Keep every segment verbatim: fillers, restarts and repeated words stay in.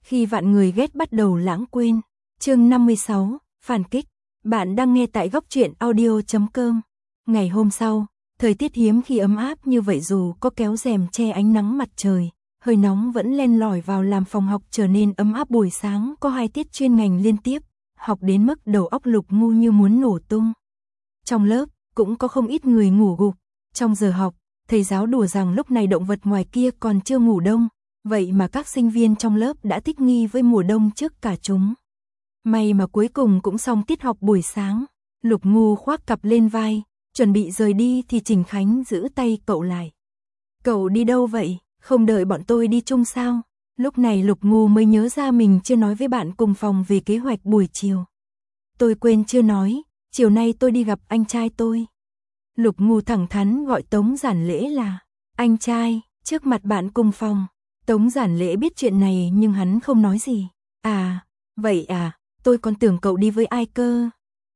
Khi vạn người ghét bắt đầu lãng quên. Chương năm mươi sáu, phản kích. Bạn đang nghe tại góc truyện audio chấm com. Ngày hôm sau, thời tiết hiếm khi ấm áp như vậy, dù có kéo rèm che ánh nắng mặt trời, hơi nóng vẫn len lỏi vào làm phòng học trở nên ấm áp. Buổi sáng có hai tiết chuyên ngành liên tiếp, học đến mức đầu óc Lục ngu như muốn nổ tung. Trong lớp, cũng có không ít người ngủ gục. Trong giờ học, thầy giáo đùa rằng lúc này động vật ngoài kia còn chưa ngủ đông, vậy mà các sinh viên trong lớp đã thích nghi với mùa đông trước cả chúng. May mà cuối cùng cũng xong tiết học buổi sáng. Lục ngu khoác cặp lên vai, chuẩn bị rời đi thì Trình Khánh giữ tay cậu lại. Cậu đi đâu vậy, không đợi bọn tôi đi chung sao? Lúc này Lục ngu mới nhớ ra mình chưa nói với bạn cùng phòng về kế hoạch buổi chiều. Tôi quên chưa nói, chiều nay tôi đi gặp anh trai tôi. Lục ngu thẳng thắn gọi Tống Giản Lễ là anh trai, trước mặt bạn cùng phòng. Tống Giản Lễ biết chuyện này nhưng hắn không nói gì. À, vậy à, tôi còn tưởng cậu đi với ai cơ.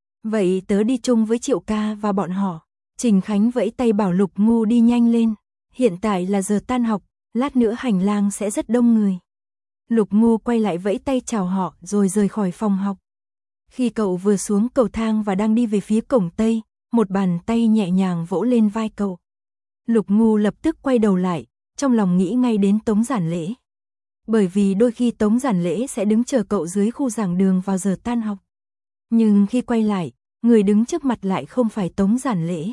Vậy tớ đi chung với Triệu ca và bọn họ. Trình Khánh vẫy tay bảo Lục ngu đi nhanh lên. Hiện tại là giờ tan học, lát nữa hành lang sẽ rất đông người. Lục ngu quay lại vẫy tay chào họ rồi rời khỏi phòng học. Khi cậu vừa xuống cầu thang và đang đi về phía cổng Tây, một bàn tay nhẹ nhàng vỗ lên vai cậu. Lục ngu lập tức quay đầu lại, trong lòng nghĩ ngay đến Tống Giản Lễ. Bởi vì đôi khi Tống Giản Lễ sẽ đứng chờ cậu dưới khu giảng đường vào giờ tan học. Nhưng khi quay lại, người đứng trước mặt lại không phải Tống Giản Lễ,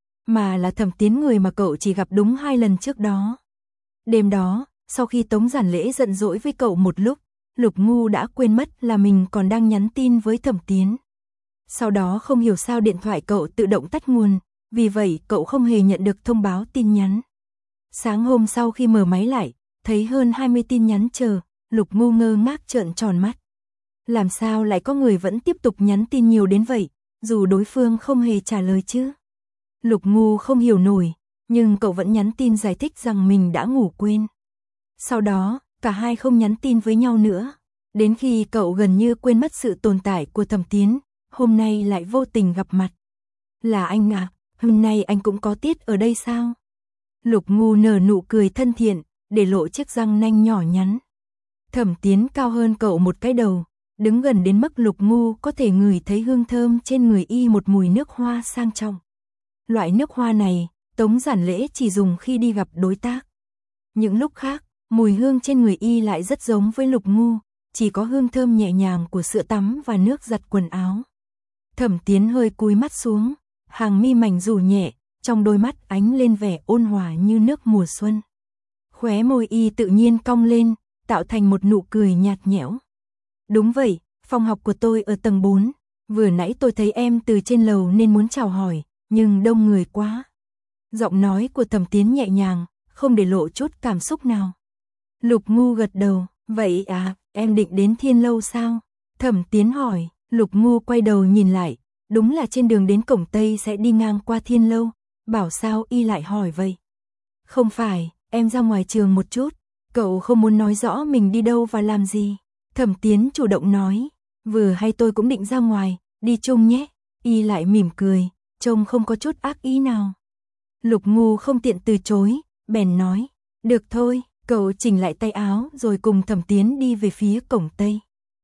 mà là Thẩm Tiến, người mà cậu chỉ gặp đúng hai lần trước đó. Đêm đó, sau khi Tống Giản Lễ giận dỗi với cậu một lúc, Lục ngu đã quên mất là mình còn đang nhắn tin với Thẩm Tiến. Sau đó không hiểu sao điện thoại cậu tự động tắt nguồn, vì vậy cậu không hề nhận được thông báo tin nhắn. Sáng hôm sau khi mở máy lại, thấy hơn hai mươi tin nhắn chờ, Lục ngu ngơ ngác trợn tròn mắt. Làm sao lại có người vẫn tiếp tục nhắn tin nhiều đến vậy, dù đối phương không hề trả lời chứ? Lục ngu không hiểu nổi, nhưng cậu vẫn nhắn tin giải thích rằng mình đã ngủ quên. Sau đó, cả hai không nhắn tin với nhau nữa, đến khi cậu gần như quên mất sự tồn tại của Thẩm Tiến, hôm nay lại vô tình gặp mặt. Là anh à, hôm nay anh cũng có tiết ở đây sao? Lục ngu nở nụ cười thân thiện, để lộ chiếc răng nanh nhỏ nhắn. Thẩm Tiến cao hơn cậu một cái đầu, đứng gần đến mức Lục ngu có thể ngửi thấy hương thơm trên người y, một mùi nước hoa sang trọng. Loại nước hoa này, Tống Giản Lễ chỉ dùng khi đi gặp đối tác. Những lúc khác, mùi hương trên người y lại rất giống với Lục ngu, chỉ có hương thơm nhẹ nhàng của sữa tắm và nước giặt quần áo. Thẩm Tiến hơi cúi mắt xuống, hàng mi mảnh rủ nhẹ, trong đôi mắt ánh lên vẻ ôn hòa như nước mùa xuân. Khóe môi y tự nhiên cong lên, tạo thành một nụ cười nhạt nhẽo. Đúng vậy, phòng học của tôi ở tầng bốn, vừa nãy tôi thấy em từ trên lầu nên muốn chào hỏi, nhưng đông người quá. Giọng nói của Thẩm Tiến nhẹ nhàng, không để lộ chút cảm xúc nào. Lục ngu gật đầu, vậy à, em định đến Thiên Lâu sao? Thẩm Tiến hỏi. Lục ngu quay đầu nhìn lại, đúng là trên đường đến cổng Tây sẽ đi ngang qua Thiên Lâu. Bảo sao y lại hỏi vậy? Không phải, em ra ngoài trường một chút. Cậu không muốn nói rõ mình đi đâu và làm gì. Thẩm Tiến chủ động nói, vừa hay tôi cũng định ra ngoài, đi chung nhé. Y lại mỉm cười, trông không có chút ác ý nào. Lục ngu không tiện từ chối, bèn nói, được thôi. Cậu chỉnh lại tay áo rồi cùng Thẩm Tiến đi về phía cổng Tây.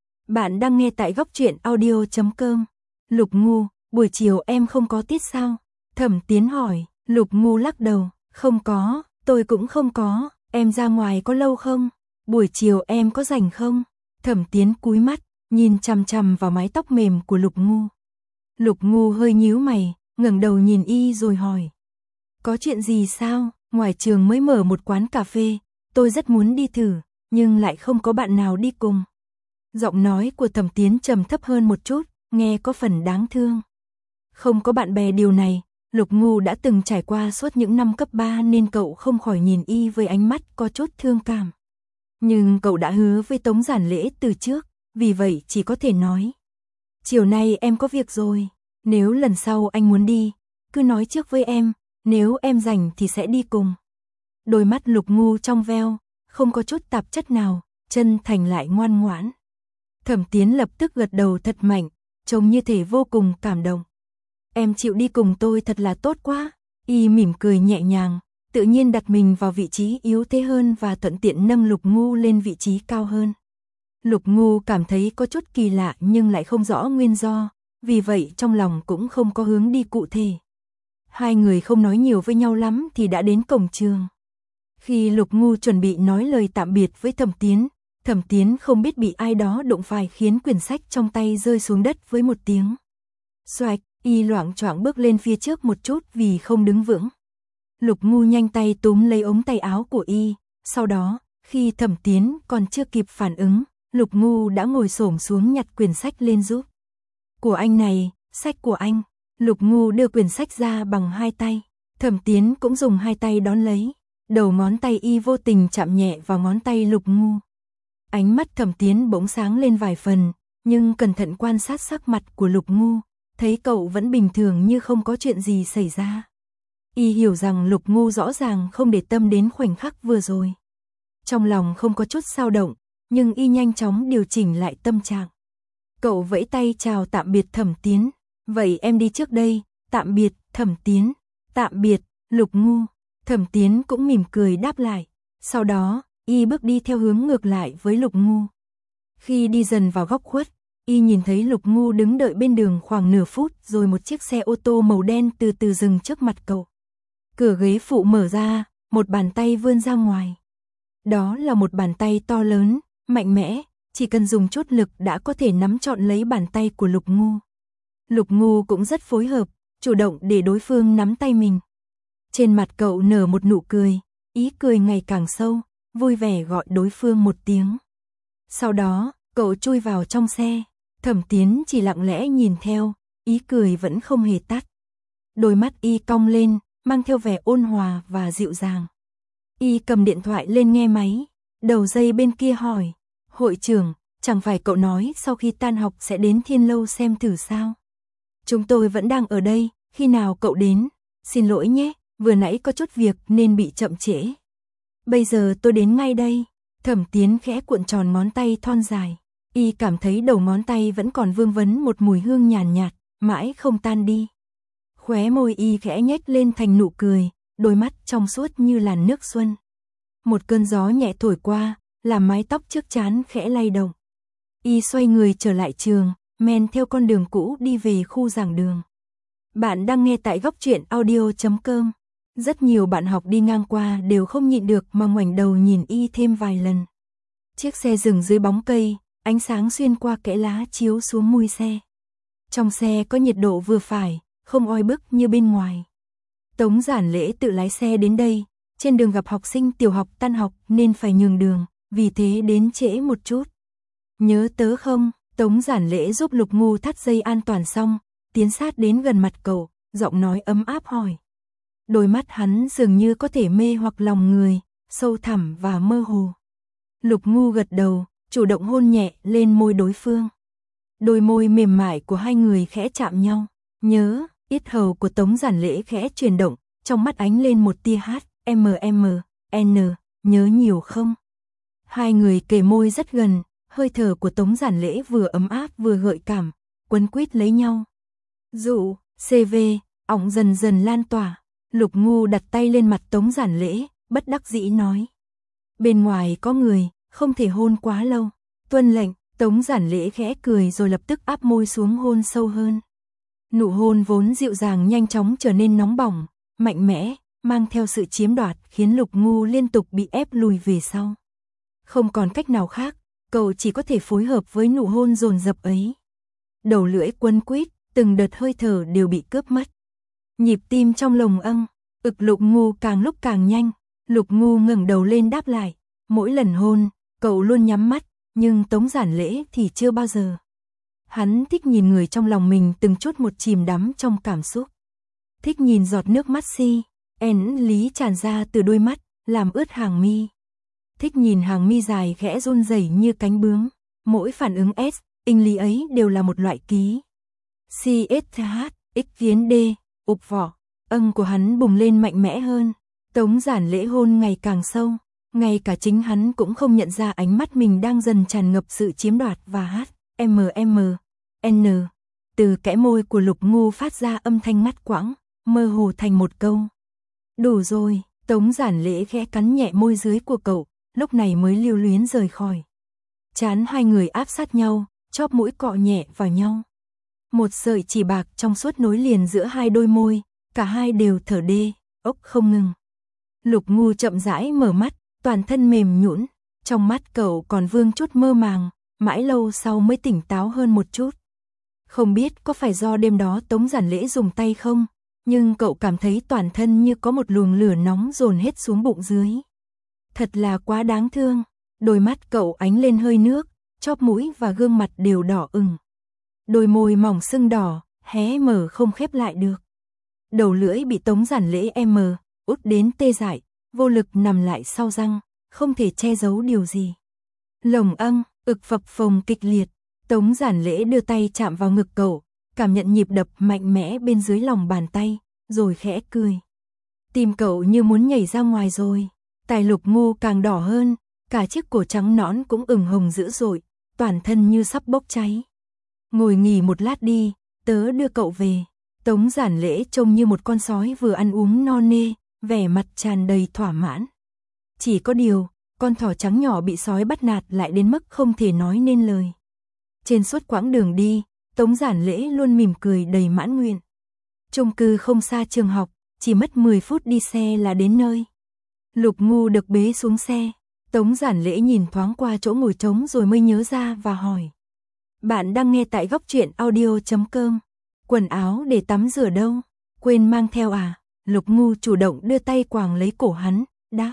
Bạn đang nghe tại góc truyện audio chấm com. Lục ngu, buổi chiều em không có tiết sao? Thẩm Tiến hỏi. Lục ngu lắc đầu, không có, tôi cũng không có. Em ra ngoài có lâu không? Buổi chiều em có rảnh không? Thẩm Tiến cúi mắt, nhìn chằm chằm vào mái tóc mềm của Lục ngu. Lục ngu hơi nhíu mày, ngẩng đầu nhìn y rồi hỏi. Có chuyện gì sao? Ngoài trường mới mở một quán cà phê, tôi rất muốn đi thử, nhưng lại không có bạn nào đi cùng. Giọng nói của Thẩm Tiến trầm thấp hơn một chút, nghe có phần đáng thương. Không có bạn bè điều này, Lục ngu đã từng trải qua suốt những năm cấp ba nên cậu không khỏi nhìn y với ánh mắt có chút thương cảm. Nhưng cậu đã hứa với Tống Giản Lễ từ trước, vì vậy chỉ có thể nói. Chiều nay em có việc rồi, nếu lần sau anh muốn đi, cứ nói trước với em, nếu em rảnh thì sẽ đi cùng. Đôi mắt Lục ngu trong veo, không có chút tạp chất nào, chân thành lại ngoan ngoãn. Thẩm Tiến lập tức gật đầu thật mạnh, trông như thể vô cùng cảm động. Em chịu đi cùng tôi thật là tốt quá. Y mỉm cười nhẹ nhàng, tự nhiên đặt mình vào vị trí yếu thế hơn và thuận tiện nâng Lục ngu lên vị trí cao hơn. Lục Ngu cảm thấy có chút kỳ lạ nhưng lại không rõ nguyên do, vì vậy trong lòng cũng không có hướng đi cụ thể. Hai người không nói nhiều với nhau lắm thì đã đến cổng trường. Khi Lục Ngu chuẩn bị nói lời tạm biệt với Thẩm Tiến, Thẩm Tiến không biết bị ai đó đụng phải khiến quyển sách trong tay rơi xuống đất với một tiếng. Xoạch, y loạng choạng bước lên phía trước một chút vì không đứng vững. Lục Ngu nhanh tay túm lấy ống tay áo của y, sau đó, khi Thẩm Tiến còn chưa kịp phản ứng, Lục Ngu đã ngồi xổm xuống nhặt quyển sách lên giúp. Của anh này, sách của anh. Lục Ngu đưa quyển sách ra bằng hai tay. Thẩm Tiến cũng dùng hai tay đón lấy. Đầu ngón tay y vô tình chạm nhẹ vào ngón tay Lục Ngu. Ánh mắt Thẩm Tiến bỗng sáng lên vài phần, nhưng cẩn thận quan sát sắc mặt của Lục Ngu, thấy cậu vẫn bình thường như không có chuyện gì xảy ra. Y hiểu rằng Lục Ngu rõ ràng không để tâm đến khoảnh khắc vừa rồi. Trong lòng không có chút dao động, nhưng y nhanh chóng điều chỉnh lại tâm trạng. Cậu vẫy tay chào tạm biệt Thẩm Tiến. Vậy em đi trước đây, tạm biệt, Thẩm Tiến. Tạm biệt, Lục Ngu. Thẩm Tiến cũng mỉm cười đáp lại. Sau đó, y bước đi theo hướng ngược lại với Lục Ngu. Khi đi dần vào góc khuất, y nhìn thấy Lục Ngu đứng đợi bên đường khoảng nửa phút rồi một chiếc xe ô tô màu đen từ từ dừng trước mặt cậu. Cửa ghế phụ mở ra, một bàn tay vươn ra ngoài. Đó là một bàn tay to lớn, mạnh mẽ, chỉ cần dùng chút lực đã có thể nắm trọn lấy bàn tay của Lục Ngu. Lục Ngu cũng rất phối hợp, chủ động để đối phương nắm tay mình. Trên mặt cậu nở một nụ cười, ý cười ngày càng sâu, vui vẻ gọi đối phương một tiếng. Sau đó, cậu chui vào trong xe, Thẩm Tiến chỉ lặng lẽ nhìn theo, ý cười vẫn không hề tắt. Đôi mắt y cong lên, mang theo vẻ ôn hòa và dịu dàng. Y cầm điện thoại lên nghe máy, đầu dây bên kia hỏi, hội trưởng, chẳng phải cậu nói sau khi tan học sẽ đến Thiên Lâu xem thử sao? Chúng tôi vẫn đang ở đây, khi nào cậu đến? Xin lỗi nhé, vừa nãy có chút việc nên bị chậm trễ. Bây giờ tôi đến ngay đây. Thẩm Tiến khẽ cuộn tròn ngón tay thon dài. Y cảm thấy đầu ngón tay vẫn còn vương vấn một mùi hương nhàn nhạt, mãi không tan đi. Khóe môi y khẽ nhếch lên thành nụ cười, đôi mắt trong suốt như làn nước xuân. Một cơn gió nhẹ thổi qua, làm mái tóc trước trán khẽ lay động. Y xoay người trở lại trường, men theo con đường cũ đi về khu giảng đường. Bạn đang nghe tại góc truyện audio chấm com. Rất nhiều bạn học đi ngang qua đều không nhịn được mà ngoảnh đầu nhìn y thêm vài lần. Chiếc xe dừng dưới bóng cây, ánh sáng xuyên qua kẽ lá chiếu xuống mui xe. Trong xe có nhiệt độ vừa phải, không oi bức như bên ngoài. Tống Giản Lễ tự lái xe đến đây, trên đường gặp học sinh tiểu học tan học nên phải nhường đường, vì thế đến trễ một chút. Nhớ tớ không? Tống Giản Lễ giúp Lục Ngu thắt dây an toàn xong, tiến sát đến gần mặt cậu, giọng nói ấm áp hỏi. Đôi mắt hắn dường như có thể mê hoặc lòng người, sâu thẳm và mơ hồ. Lục Ngu gật đầu, chủ động hôn nhẹ lên môi đối phương. Đôi môi mềm mại của hai người khẽ chạm nhau. Nhớ, yết hầu của Tống Giản Lễ khẽ chuyển động, trong mắt ánh lên một tia hát, em em, n, nhớ nhiều không? Hai người kề môi rất gần, hơi thở của Tống Giản Lễ vừa ấm áp vừa gợi cảm, quấn quýt lấy nhau. Dụ, xê vê, ỏng dần dần lan tỏa. Lục Ngu đặt tay lên mặt Tống Giản Lễ, bất đắc dĩ nói. Bên ngoài có người, không thể hôn quá lâu. Tuân lệnh, Tống Giản Lễ khẽ cười rồi lập tức áp môi xuống hôn sâu hơn. Nụ hôn vốn dịu dàng nhanh chóng trở nên nóng bỏng, mạnh mẽ, mang theo sự chiếm đoạt khiến Lục Ngu liên tục bị ép lùi về sau. Không còn cách nào khác, cậu chỉ có thể phối hợp với nụ hôn dồn dập ấy. Đầu lưỡi quấn quýt, từng đợt hơi thở đều bị cướp mất. Nhịp tim trong lồng âng, ực Lục Ngu càng lúc càng nhanh. Lục Ngu ngẩng đầu lên đáp lại. Mỗi lần hôn, cậu luôn nhắm mắt, nhưng Tống Giản Lễ thì chưa bao giờ. Hắn thích nhìn người trong lòng mình từng chút một chìm đắm trong cảm xúc. Thích nhìn giọt nước mắt si, én lý tràn ra từ đôi mắt, làm ướt hàng mi. Thích nhìn hàng mi dài khẽ run rẩy như cánh bướm. Mỗi phản ứng S, in lý ấy đều là một loại ký. C S H, X kiến D, ụp vỏ, âng của hắn bùng lên mạnh mẽ hơn. Tống Giản Lễ hôn ngày càng sâu, ngay cả chính hắn cũng không nhận ra ánh mắt mình đang dần tràn ngập sự chiếm đoạt và hát, M M, N. Từ kẽ môi của Lục Ngu phát ra âm thanh ngắt quãng, mơ hồ thành một câu. Đủ rồi, Tống Giản Lễ khẽ cắn nhẹ môi dưới của cậu, lúc này mới lưu luyến rời khỏi. Trán hai người áp sát nhau, chóp mũi cọ nhẹ vào nhau. Một sợi chỉ bạc trong suốt nối liền giữa hai đôi môi, cả hai đều thở đê, ốc không ngừng. Lục Ngu chậm rãi mở mắt, toàn thân mềm nhũn, trong mắt cậu còn vương chút mơ màng, mãi lâu sau mới tỉnh táo hơn một chút. Không biết có phải do đêm đó Tống Giản Lễ dùng tay không, nhưng cậu cảm thấy toàn thân như có một luồng lửa nóng dồn hết xuống bụng dưới. Thật là quá đáng thương, đôi mắt cậu ánh lên hơi nước, chóp mũi và gương mặt đều đỏ ửng. Đôi môi mỏng sưng đỏ, hé mở không khép lại được. Đầu lưỡi bị Tống Giản Lễ em út đến tê dại, vô lực nằm lại sau răng, không thể che giấu điều gì. Lồng âng, ực phập phồng kịch liệt, Tống Giản Lễ đưa tay chạm vào ngực cậu, cảm nhận nhịp đập mạnh mẽ bên dưới lòng bàn tay, rồi khẽ cười. Tim cậu như muốn nhảy ra ngoài rồi, tai Lục Ngu càng đỏ hơn, cả chiếc cổ trắng nõn cũng ửng hồng dữ dội, toàn thân như sắp bốc cháy. Ngồi nghỉ một lát đi, tớ đưa cậu về. Tống Giản Lễ trông như một con sói vừa ăn uống no nê, vẻ mặt tràn đầy thỏa mãn. Chỉ có điều, con thỏ trắng nhỏ bị sói bắt nạt lại đến mức không thể nói nên lời. Trên suốt quãng đường đi, Tống Giản Lễ luôn mỉm cười đầy mãn nguyện. Chung cư không xa trường học, chỉ mất mười phút đi xe là đến nơi. Lục Ngu được bế xuống xe, Tống Giản Lễ nhìn thoáng qua chỗ ngồi trống rồi mới nhớ ra và hỏi. Bạn đang nghe tại góc truyện audio chấm com. Quần áo để tắm rửa đâu? Quên mang theo à? Lục Ngu chủ động đưa tay quàng lấy cổ hắn, đáp.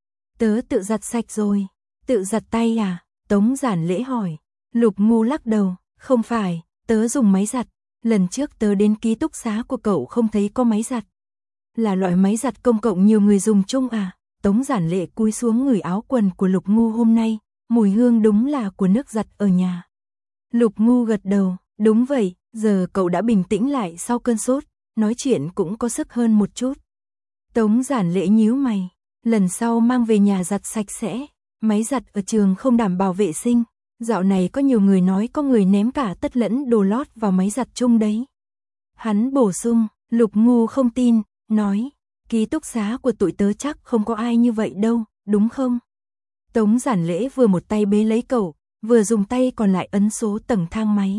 Tớ tự giặt sạch rồi. Tự giặt tay à? Tống Giản Lễ hỏi. Lục Ngu lắc đầu, không phải, tớ dùng máy giặt. Lần trước tớ đến ký túc xá của cậu không thấy có máy giặt. Là loại máy giặt công cộng nhiều người dùng chung à? Tống Giản Lễ cúi xuống ngửi áo quần của Lục Ngu hôm nay, mùi hương đúng là của nước giặt ở nhà. Lục Ngu gật đầu, đúng vậy, giờ cậu đã bình tĩnh lại sau cơn sốt, nói chuyện cũng có sức hơn một chút. Tống Giản Lễ nhíu mày, lần sau mang về nhà giặt sạch sẽ, máy giặt ở trường không đảm bảo vệ sinh, dạo này có nhiều người nói có người ném cả tất lẫn đồ lót vào máy giặt chung đấy. Hắn bổ sung, Lục Ngu không tin, nói, ký túc xá của tụi tớ chắc không có ai như vậy đâu, đúng không? Tống Giản Lễ vừa một tay bế lấy cậu, vừa dùng tay còn lại ấn số tầng thang máy.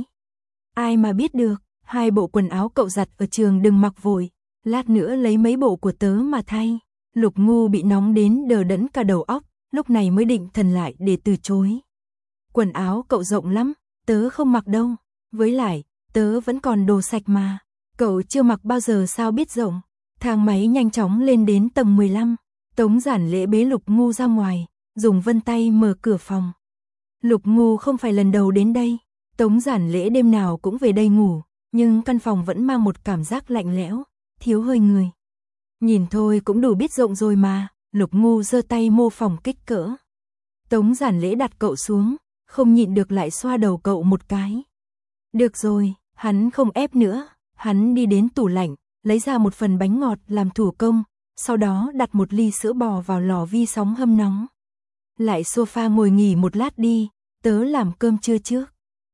Ai mà biết được, hai bộ quần áo cậu giặt ở trường đừng mặc vội, lát nữa lấy mấy bộ của tớ mà thay. Lục Ngu bị nóng đến đờ đẫn cả đầu óc, lúc này mới định thần lại để từ chối. Quần áo cậu rộng lắm, tớ không mặc đâu, với lại, tớ vẫn còn đồ sạch mà, cậu chưa mặc bao giờ sao biết rộng. Thang máy nhanh chóng lên đến tầng mười lăm, Tống Giản Lễ bế Lục Ngu ra ngoài, dùng vân tay mở cửa phòng. Lục Ngu không phải lần đầu đến đây, Tống Giản Lễ đêm nào cũng về đây ngủ, nhưng căn phòng vẫn mang một cảm giác lạnh lẽo, thiếu hơi người. Nhìn thôi cũng đủ biết rộng rồi mà, Lục Ngu giơ tay mô phỏng kích cỡ. Tống Giản Lễ đặt cậu xuống, không nhịn được lại xoa đầu cậu một cái. Được rồi, hắn không ép nữa, hắn đi đến tủ lạnh, lấy ra một phần bánh ngọt làm thủ công, sau đó đặt một ly sữa bò vào lò vi sóng hâm nóng. Lại sofa ngồi nghỉ một lát đi, tớ làm cơm trưa trước.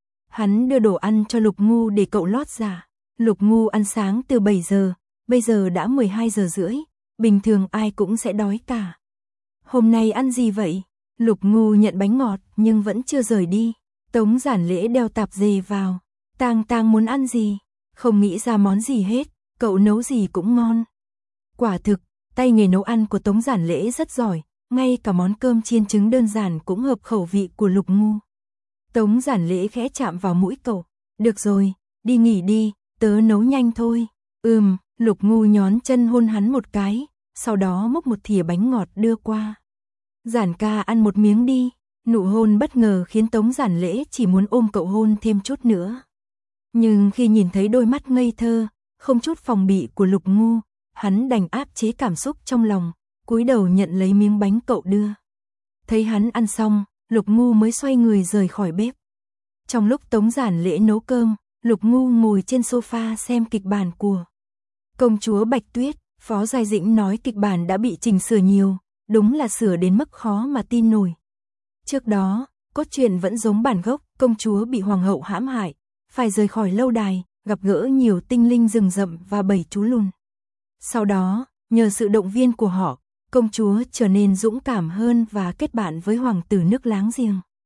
Hắn đưa đồ ăn cho Lục Ngu để cậu lót dạ. Lục Ngu ăn sáng từ bảy giờ, bây giờ đã mười hai giờ rưỡi, bình thường ai cũng sẽ đói cả. Hôm nay ăn gì vậy? Lục Ngu nhận bánh ngọt nhưng vẫn chưa rời đi. Tống Giản Lễ đeo tạp dề vào. Tang Tang muốn ăn gì? Không nghĩ ra món gì hết, cậu nấu gì cũng ngon. Quả thực, tay nghề nấu ăn của Tống Giản Lễ rất giỏi, ngay cả món cơm chiên trứng đơn giản cũng hợp khẩu vị của Lục Ngu. Tống Giản Lễ khẽ chạm vào mũi cậu. Được rồi, đi nghỉ đi, tớ nấu nhanh thôi. Ừm, Lục Ngu nhón chân hôn hắn một cái, sau đó múc một thìa bánh ngọt đưa qua. Giản ca ăn một miếng đi. Nụ hôn bất ngờ khiến Tống Giản Lễ chỉ muốn ôm cậu hôn thêm chút nữa. Nhưng khi nhìn thấy đôi mắt ngây thơ, không chút phòng bị của Lục Ngu, hắn đành áp chế cảm xúc trong lòng, cúi đầu nhận lấy miếng bánh cậu đưa. Thấy hắn ăn xong, Lục Ngu mới xoay người rời khỏi bếp. Trong lúc Tống Giản Lễ nấu cơm, Lục Ngu ngồi trên sofa xem kịch bản của Công chúa Bạch Tuyết. Phó Giai Dĩnh nói kịch bản đã bị chỉnh sửa nhiều, đúng là sửa đến mức khó mà tin nổi. Trước đó, cốt truyện vẫn giống bản gốc, công chúa bị hoàng hậu hãm hại, phải rời khỏi lâu đài, gặp gỡ nhiều tinh linh rừng rậm và bảy chú lùn. Sau đó, nhờ sự động viên của họ, công chúa trở nên dũng cảm hơn và kết bạn với hoàng tử nước láng giềng.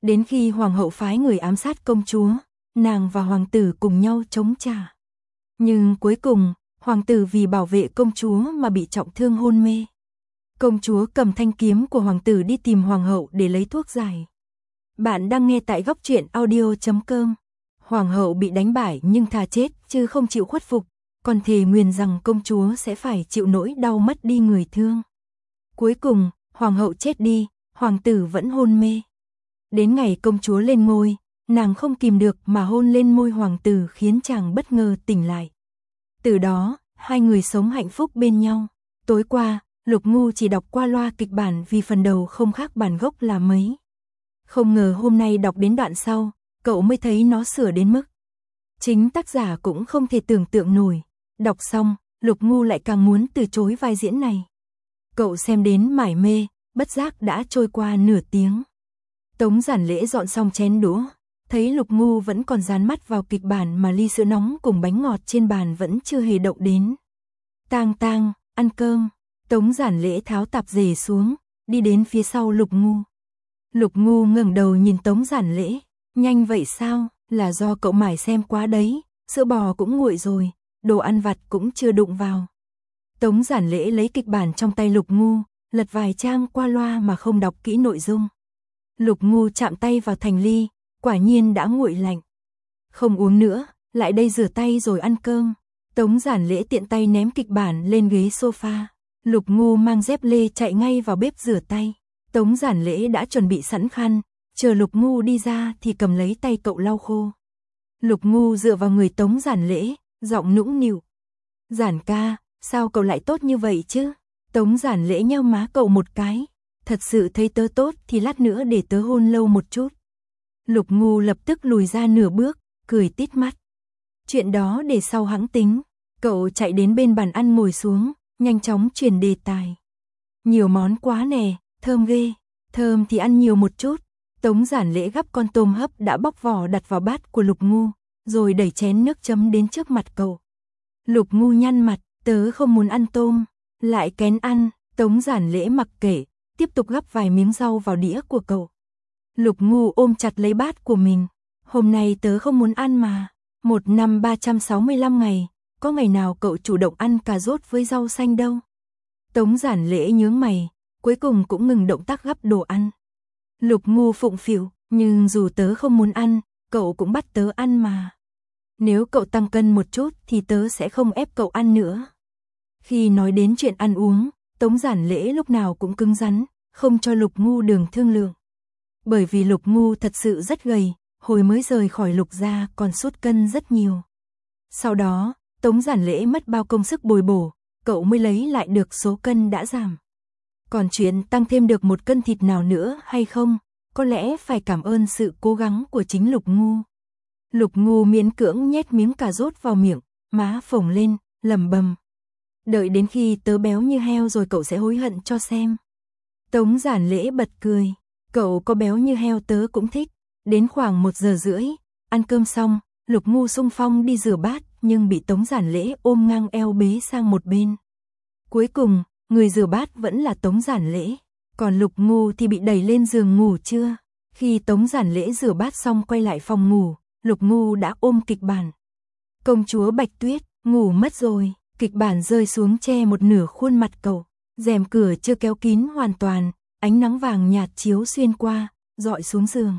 Đến khi hoàng hậu phái người ám sát công chúa, nàng và hoàng tử cùng nhau chống trả. Nhưng cuối cùng, hoàng tử vì bảo vệ công chúa mà bị trọng thương hôn mê. Công chúa cầm thanh kiếm của hoàng tử đi tìm hoàng hậu để lấy thuốc giải. Bạn đang nghe tại góc truyện audio chấm com. Hoàng hậu bị đánh bại nhưng thà chết chứ không chịu khuất phục, còn thề nguyền rằng công chúa sẽ phải chịu nỗi đau mất đi người thương. Cuối cùng, hoàng hậu chết đi, hoàng tử vẫn hôn mê. Đến ngày công chúa lên ngôi, nàng không kìm được mà hôn lên môi hoàng tử khiến chàng bất ngờ tỉnh lại. Từ đó, hai người sống hạnh phúc bên nhau. Tối qua, Lục Ngu chỉ đọc qua loa kịch bản vì phần đầu không khác bản gốc là mấy. Không ngờ hôm nay đọc đến đoạn sau, cậu mới thấy nó sửa đến mức chính tác giả cũng không thể tưởng tượng nổi. Đọc xong, Lục Ngu lại càng muốn từ chối vai diễn này. Cậu xem đến mải mê, bất giác đã trôi qua nửa tiếng. Tống Giản Lễ dọn xong chén đũa, thấy Lục Ngu vẫn còn dán mắt vào kịch bản mà ly sữa nóng cùng bánh ngọt trên bàn vẫn chưa hề động đến. Tang Tang, ăn cơm. Tống Giản Lễ tháo tạp dề xuống, đi đến phía sau Lục Ngu. Lục Ngu ngẩng đầu nhìn Tống Giản Lễ, nhanh vậy sao, là do cậu mải xem quá đấy, sữa bò cũng nguội rồi, đồ ăn vặt cũng chưa đụng vào. Tống Giản Lễ lấy kịch bản trong tay Lục Ngu, lật vài trang qua loa mà không đọc kỹ nội dung. Lục Ngu chạm tay vào thành ly, quả nhiên đã nguội lạnh. Không uống nữa, lại đây rửa tay rồi ăn cơm. Tống Giản Lễ tiện tay ném kịch bản lên ghế sofa. Lục Ngu mang dép lê chạy ngay vào bếp rửa tay. Tống Giản Lễ đã chuẩn bị sẵn khăn, chờ Lục Ngu đi ra thì cầm lấy tay cậu lau khô. Lục Ngu dựa vào người Tống Giản Lễ, giọng nũng nịu. Giản ca, sao cậu lại tốt như vậy chứ? Tống Giản Lễ nheo má cậu một cái. Thật sự thấy tớ tốt thì lát nữa để tớ hôn lâu một chút. Lục Ngu lập tức lùi ra nửa bước, cười tít mắt. Chuyện đó để sau hẵng tính. Cậu chạy đến bên bàn ăn ngồi xuống, nhanh chóng chuyển đề tài. Nhiều món quá nè, thơm ghê. Thơm thì ăn nhiều một chút. Tống Giản Lễ gắp con tôm hấp đã bóc vỏ đặt vào bát của Lục Ngu, rồi đẩy chén nước chấm đến trước mặt cậu. Lục Ngu nhăn mặt, tớ không muốn ăn tôm. Lại kén ăn. Tống Giản Lễ mặc kệ, tiếp tục gắp vài miếng rau vào đĩa của cậu. Lục Ngu ôm chặt lấy bát của mình. Hôm nay tớ không muốn ăn mà. Một năm ba trăm sáu mươi lăm ngày, có ngày nào cậu chủ động ăn cà rốt với rau xanh đâu. Tống Giản Lễ nhướng mày, cuối cùng cũng ngừng động tác gắp đồ ăn. Lục Ngu phụng phịu, nhưng dù tớ không muốn ăn, cậu cũng bắt tớ ăn mà. Nếu cậu tăng cân một chút thì tớ sẽ không ép cậu ăn nữa. Khi nói đến chuyện ăn uống, Tống Giản Lễ lúc nào cũng cứng rắn, không cho Lục Ngu đường thương lượng. Bởi vì Lục Ngu thật sự rất gầy, hồi mới rời khỏi Lục gia còn sút cân rất nhiều. Sau đó, Tống Giản Lễ mất bao công sức bồi bổ, cậu mới lấy lại được số cân đã giảm. Còn chuyện tăng thêm được một cân thịt nào nữa hay không, có lẽ phải cảm ơn sự cố gắng của chính Lục Ngu. Lục Ngu miễn cưỡng nhét miếng cà rốt vào miệng, má phồng lên, lẩm bẩm. Đợi đến khi tớ béo như heo rồi cậu sẽ hối hận cho xem. Tống Giản Lễ bật cười. Cậu có béo như heo tớ cũng thích. Đến khoảng một giờ rưỡi, ăn cơm xong, Lục Ngu xung phong đi rửa bát nhưng bị Tống Giản Lễ ôm ngang eo bế sang một bên. Cuối cùng, người rửa bát vẫn là Tống Giản Lễ, còn Lục Ngu thì bị đẩy lên giường ngủ trưa. Khi Tống Giản Lễ rửa bát xong quay lại phòng ngủ, Lục Ngu đã ôm kịch bản. Công chúa Bạch Tuyết, ngủ mất rồi. Kịch bản rơi xuống che một nửa khuôn mặt cậu, rèm cửa chưa kéo kín hoàn toàn, ánh nắng vàng nhạt chiếu xuyên qua, dọi xuống giường.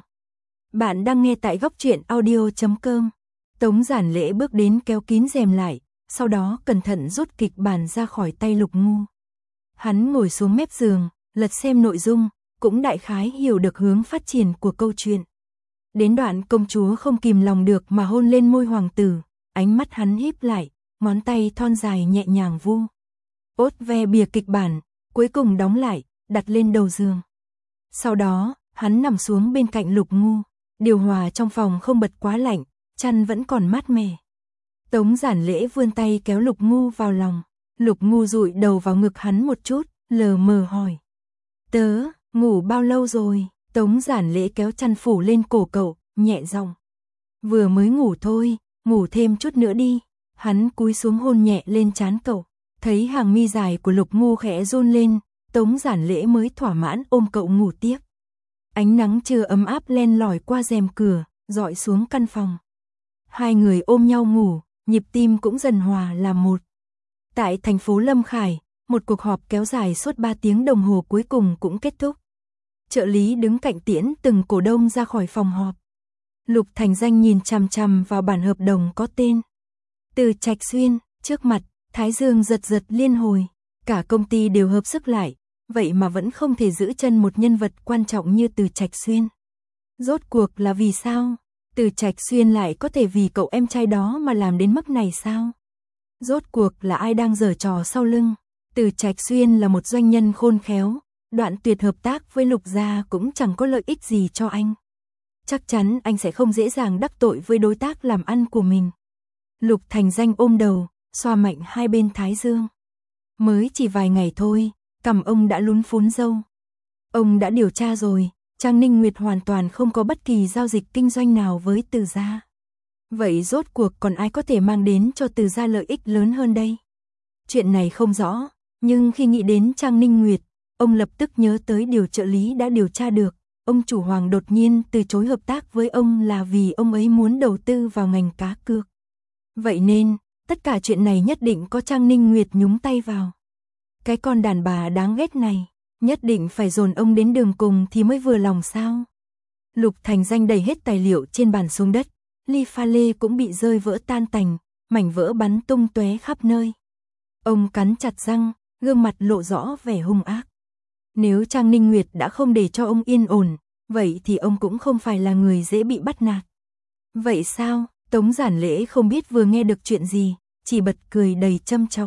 Bạn đang nghe tại góc truyện audio chấm com. Tống Giản Lễ bước đến kéo kín rèm lại, sau đó cẩn thận rút kịch bản ra khỏi tay Lục Ngu. Hắn ngồi xuống mép giường, lật xem nội dung, cũng đại khái hiểu được hướng phát triển của câu chuyện. Đến đoạn công chúa không kìm lòng được mà hôn lên môi hoàng tử, ánh mắt hắn híp lại. Ngón tay thon dài nhẹ nhàng vu. Ốt ve bìa kịch bản, cuối cùng đóng lại, đặt lên đầu giường. Sau đó, hắn nằm xuống bên cạnh Lục Ngu. Điều hòa trong phòng không bật quá lạnh, chăn vẫn còn mát mẻ. Tống Giản Lễ vươn tay kéo Lục Ngu vào lòng. Lục Ngu dụi đầu vào ngực hắn một chút, lờ mờ hỏi. Tớ, ngủ bao lâu rồi? Tống Giản Lễ kéo chăn phủ lên cổ cậu, nhẹ giọng. Vừa mới ngủ thôi, ngủ thêm chút nữa đi. Hắn cúi xuống hôn nhẹ lên trán cậu, thấy hàng mi dài của Lục Ngu khẽ run lên, Tống Giản Lễ mới thỏa mãn ôm cậu ngủ tiếp. Ánh nắng trưa ấm áp len lỏi qua rèm cửa, dọi xuống căn phòng. Hai người ôm nhau ngủ, nhịp tim cũng dần hòa làm một. Tại thành phố Lâm Khải, một cuộc họp kéo dài suốt ba tiếng đồng hồ cuối cùng cũng kết thúc. Trợ lý đứng cạnh tiễn từng cổ đông ra khỏi phòng họp. Lục Thành Danh nhìn chằm chằm vào bản hợp đồng có tên Từ Trạch Xuyên, trước mặt, thái dương giật giật liên hồi. Cả công ty đều hợp sức lại, vậy mà vẫn không thể giữ chân một nhân vật quan trọng như Từ Trạch Xuyên. Rốt cuộc là vì sao? Từ Trạch Xuyên lại có thể vì cậu em trai đó mà làm đến mức này sao? Rốt cuộc là ai đang giở trò sau lưng? Từ Trạch Xuyên là một doanh nhân khôn khéo, đoạn tuyệt hợp tác với Lục gia cũng chẳng có lợi ích gì cho anh. Chắc chắn anh sẽ không dễ dàng đắc tội với đối tác làm ăn của mình. Lục Thành Danh ôm đầu, xoa mạnh hai bên thái dương. Mới chỉ vài ngày thôi, cằm ông đã lún phún râu. Ông đã điều tra rồi, Trang Ninh Nguyệt hoàn toàn không có bất kỳ giao dịch kinh doanh nào với Từ gia. Vậy rốt cuộc còn ai có thể mang đến cho Từ gia lợi ích lớn hơn đây? Chuyện này không rõ, nhưng khi nghĩ đến Trang Ninh Nguyệt, ông lập tức nhớ tới điều trợ lý đã điều tra được. Ông chủ Hoàng đột nhiên từ chối hợp tác với ông là vì ông ấy muốn đầu tư vào ngành cá cược. Vậy nên, tất cả chuyện này nhất định có Trang Ninh Nguyệt nhúng tay vào. Cái con đàn bà đáng ghét này, nhất định phải dồn ông đến đường cùng thì mới vừa lòng sao? Lục Thành Danh đẩy hết tài liệu trên bàn xuống đất, ly pha lê cũng bị rơi vỡ tan tành, mảnh vỡ bắn tung tóe khắp nơi. Ông cắn chặt răng, gương mặt lộ rõ vẻ hung ác. Nếu Trang Ninh Nguyệt đã không để cho ông yên ổn, vậy thì ông cũng không phải là người dễ bị bắt nạt. Vậy sao? Tống Giản Lễ không biết vừa nghe được chuyện gì, chỉ bật cười đầy châm chọc.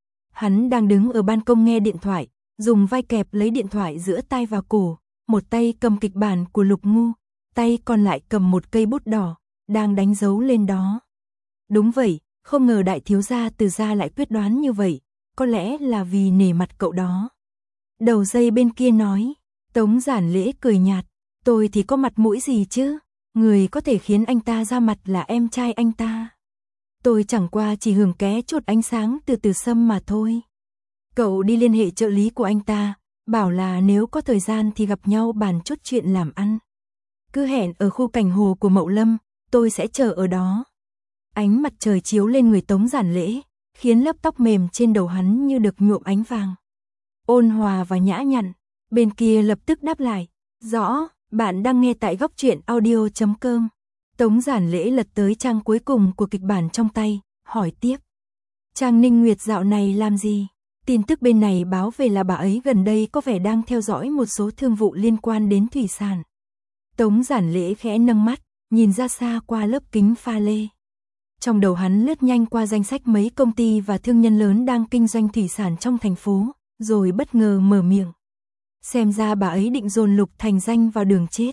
Hắn đang đứng ở ban công nghe điện thoại, dùng vai kẹp lấy điện thoại giữa tai và cổ, một tay cầm kịch bản của Lục Ngu, tay còn lại cầm một cây bút đỏ, đang đánh dấu lên đó. Đúng vậy, không ngờ đại thiếu gia Từ gia lại quyết đoán như vậy, có lẽ là vì nể mặt cậu đó. Đầu dây bên kia nói, Tống Giản Lễ cười nhạt, tôi thì có mặt mũi gì chứ, người có thể khiến anh ta ra mặt là em trai anh ta. Tôi chẳng qua chỉ hưởng ké chút ánh sáng từ Từ Sâm mà thôi. Cậu đi liên hệ trợ lý của anh ta, bảo là nếu có thời gian thì gặp nhau bàn chút chuyện làm ăn. Cứ hẹn ở khu cảnh hồ của Mậu Lâm, tôi sẽ chờ ở đó. Ánh mặt trời chiếu lên người Tống Giản Lễ, khiến lớp tóc mềm trên đầu hắn như được nhuộm ánh vàng. Ôn hòa và nhã nhặn, bên kia lập tức đáp lại, rõ, bạn đang nghe tại góc truyện audio chấm com. Tống Giản Lễ lật tới trang cuối cùng của kịch bản trong tay, hỏi tiếp. Trang Ninh Nguyệt dạo này làm gì? Tin tức bên này báo về là bà ấy gần đây có vẻ đang theo dõi một số thương vụ liên quan đến thủy sản. Tống Giản Lễ khẽ nâng mắt, nhìn ra xa qua lớp kính pha lê. Trong đầu hắn lướt nhanh qua danh sách mấy công ty và thương nhân lớn đang kinh doanh thủy sản trong thành phố, rồi bất ngờ mở miệng. Xem ra bà ấy định dồn Lục Thành Danh vào đường chết.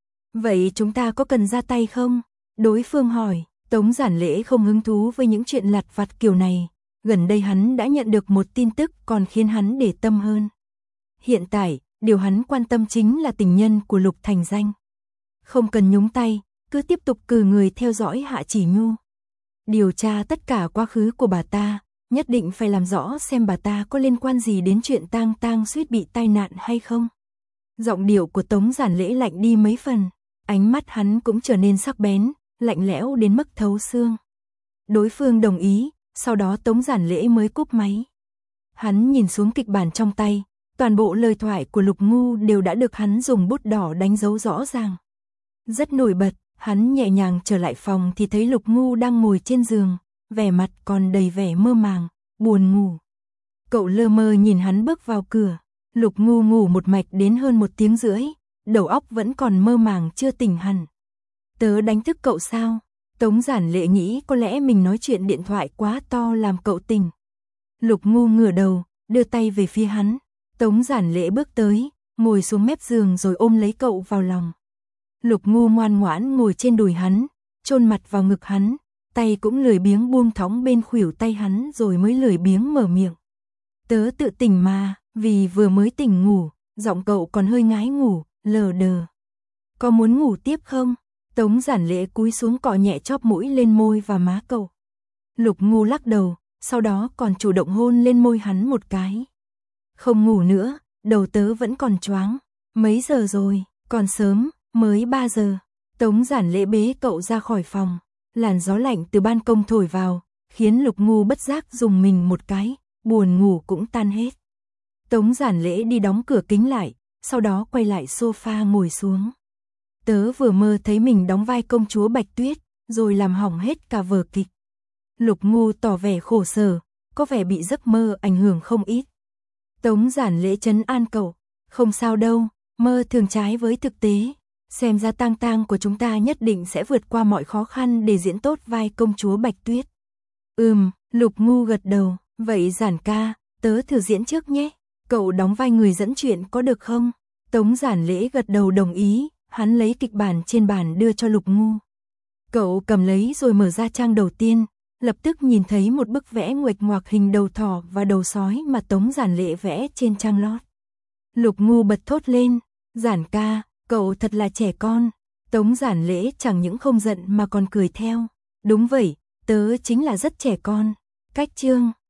Vậy chúng ta có cần ra tay không? Đối phương hỏi. Tống Giản Lễ không hứng thú với những chuyện lặt vặt kiểu này. Gần đây hắn đã nhận được một tin tức còn khiến hắn để tâm hơn. Hiện tại, điều hắn quan tâm chính là tình nhân của Lục Thành Danh. Không cần nhúng tay, cứ tiếp tục cử người theo dõi Hạ Chỉ Nhu. Điều tra tất cả quá khứ của bà ta, nhất định phải làm rõ xem bà ta có liên quan gì đến chuyện tang tang suýt bị tai nạn hay không. Giọng điệu của Tống Giản Lễ lạnh đi mấy phần, ánh mắt hắn cũng trở nên sắc bén, lạnh lẽo đến mức thấu xương. Đối phương đồng ý, sau đó Tống Giản Lễ mới cúp máy. Hắn nhìn xuống kịch bản trong tay, toàn bộ lời thoại của Lục Ngu đều đã được hắn dùng bút đỏ đánh dấu rõ ràng. Rất nổi bật, hắn nhẹ nhàng trở lại phòng thì thấy Lục Ngu đang ngồi trên giường, vẻ mặt còn đầy vẻ mơ màng, buồn ngủ. Cậu lơ mơ nhìn hắn bước vào cửa, Lục Ngu ngủ một mạch đến hơn một tiếng rưỡi, đầu óc vẫn còn mơ màng chưa tỉnh hẳn. Tớ đánh thức cậu sao? Tống Giản Lễ nghĩ có lẽ mình nói chuyện điện thoại quá to làm cậu tỉnh. Lục Ngu ngửa đầu, đưa tay về phía hắn. Tống Giản Lễ bước tới, ngồi xuống mép giường rồi ôm lấy cậu vào lòng. Lục Ngu ngoan ngoãn ngồi trên đùi hắn, chôn mặt vào ngực hắn, tay cũng lười biếng buông thõng bên khuỷu tay hắn rồi mới lười biếng mở miệng. Tớ tự tỉnh mà, vì vừa mới tỉnh ngủ, giọng cậu còn hơi ngái ngủ, lờ đờ. Có muốn ngủ tiếp không? Tống Giản Lễ cúi xuống cọ nhẹ chóp mũi lên môi và má cậu. Lục Ngu lắc đầu, sau đó còn chủ động hôn lên môi hắn một cái. Không ngủ nữa, đầu tớ vẫn còn choáng. Mấy giờ rồi? Còn sớm, mới ba giờ. Tống Giản Lễ bế cậu ra khỏi phòng. Làn gió lạnh từ ban công thổi vào, khiến Lục Ngu bất giác dùng mình một cái, buồn ngủ cũng tan hết. Tống Giản Lễ đi đóng cửa kính lại, sau đó quay lại sofa ngồi xuống. Tớ vừa mơ thấy mình đóng vai công chúa Bạch Tuyết, rồi làm hỏng hết cả vở kịch. Lục Ngu tỏ vẻ khổ sở, có vẻ bị giấc mơ ảnh hưởng không ít. Tống Giản Lễ trấn an cậu, không sao đâu, mơ thường trái với thực tế. Xem ra Tang Tang của chúng ta nhất định sẽ vượt qua mọi khó khăn để diễn tốt vai công chúa Bạch Tuyết. Ừm, Lục Ngu gật đầu, vậy Giản ca, tớ thử diễn trước nhé. Cậu đóng vai người dẫn chuyện có được không? Tống Giản Lễ gật đầu đồng ý, hắn lấy kịch bản trên bàn đưa cho Lục Ngu. Cậu cầm lấy rồi mở ra trang đầu tiên, lập tức nhìn thấy một bức vẽ nguệch ngoạc hình đầu thỏ và đầu sói mà Tống Giản Lễ vẽ trên trang lót. Lục Ngu bật thốt lên, Giản ca, cậu thật là trẻ con. Tống Giản Lễ chẳng những không giận mà còn cười theo. Đúng vậy, tớ chính là rất trẻ con. Cách chương